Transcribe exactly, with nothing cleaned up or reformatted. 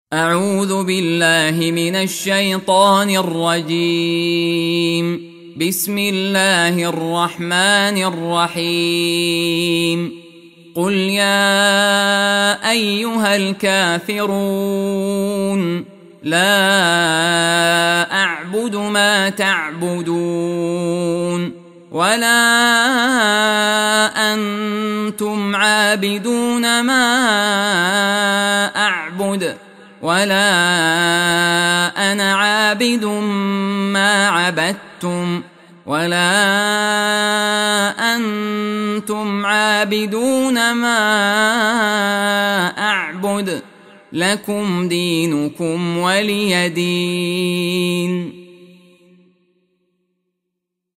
أعوذ بالله من الشيطان الرجيم. بسم الله الرحمن الرحيم. قل يا أيها الكافرون لا أعبد ما تعبدون ولا أنتم عابدون ما أعبد ولا أنا عابد ما عبدتم ولا أنتم عابدون ما أعبد لكم دينكم ولي دين.